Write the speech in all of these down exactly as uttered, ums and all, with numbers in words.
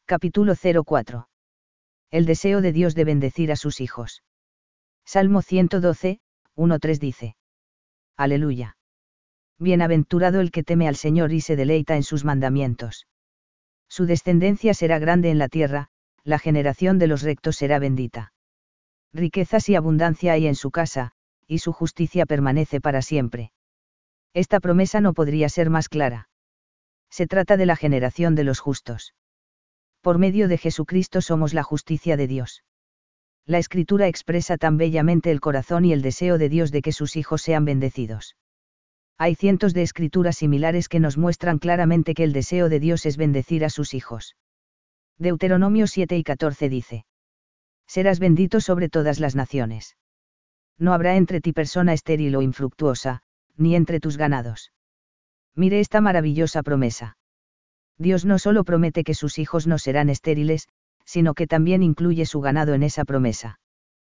Capítulo cero cuatro. El deseo de Dios de bendecir a sus hijos. Salmo ciento doce, uno tres dice. Aleluya. Bienaventurado el que teme al Señor y se deleita en sus mandamientos. Su descendencia será grande en la tierra, la generación de los rectos será bendita. Riquezas y abundancia hay en su casa, y su justicia permanece para siempre. Esta promesa no podría ser más clara. Se trata de la generación de los justos. Por medio de Jesucristo somos la justicia de Dios. La Escritura expresa tan bellamente el corazón y el deseo de Dios de que sus hijos sean bendecidos. Hay cientos de escrituras similares que nos muestran claramente que el deseo de Dios es bendecir a sus hijos. Deuteronomio siete y catorce dice. Serás bendito sobre todas las naciones. No habrá entre ti persona estéril o infructuosa, ni entre tus ganados. Mire esta maravillosa promesa. Dios no solo promete que sus hijos no serán estériles, sino que también incluye su ganado en esa promesa.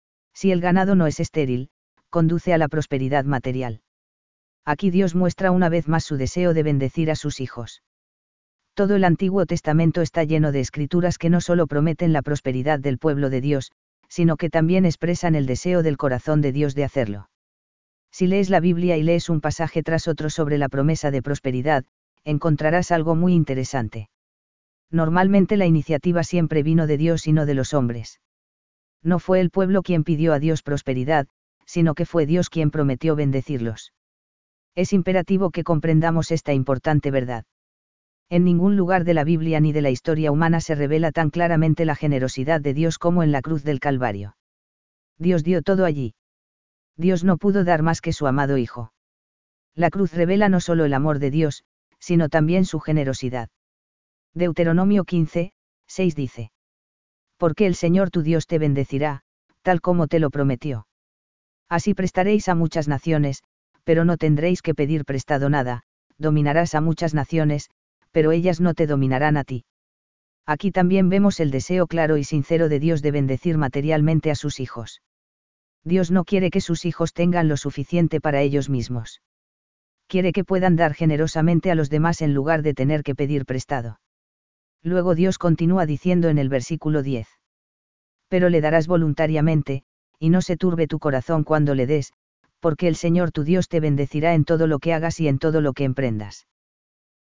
Si el ganado no es estéril, conduce a la prosperidad material. Aquí Dios muestra una vez más su deseo de bendecir a sus hijos. Todo el Antiguo Testamento está lleno de escrituras que no solo prometen la prosperidad del pueblo de Dios, sino que también expresan el deseo del corazón de Dios de hacerlo. Si lees la Biblia y lees un pasaje tras otro sobre la promesa de prosperidad, encontrarás algo muy interesante. Normalmente la iniciativa siempre vino de Dios y no de los hombres. No fue el pueblo quien pidió a Dios prosperidad, sino que fue Dios quien prometió bendecirlos. Es imperativo que comprendamos esta importante verdad. En ningún lugar de la Biblia ni de la historia humana se revela tan claramente la generosidad de Dios como en la cruz del Calvario. Dios dio todo allí. Dios no pudo dar más que su amado Hijo. La cruz revela no solo el amor de Dios, sino también su generosidad. Deuteronomio quince, seis dice. Porque el Señor tu Dios te bendecirá, tal como te lo prometió. Así prestaréis a muchas naciones, pero no tendréis que pedir prestado nada, dominarás a muchas naciones, pero ellas no te dominarán a ti. Aquí también vemos el deseo claro y sincero de Dios de bendecir materialmente a sus hijos. Dios no quiere que sus hijos tengan lo suficiente para ellos mismos. Quiere que puedan dar generosamente a los demás en lugar de tener que pedir prestado. Luego Dios continúa diciendo en el versículo diez. Pero le darás voluntariamente, y no se turbe tu corazón cuando le des, porque el Señor tu Dios te bendecirá en todo lo que hagas y en todo lo que emprendas.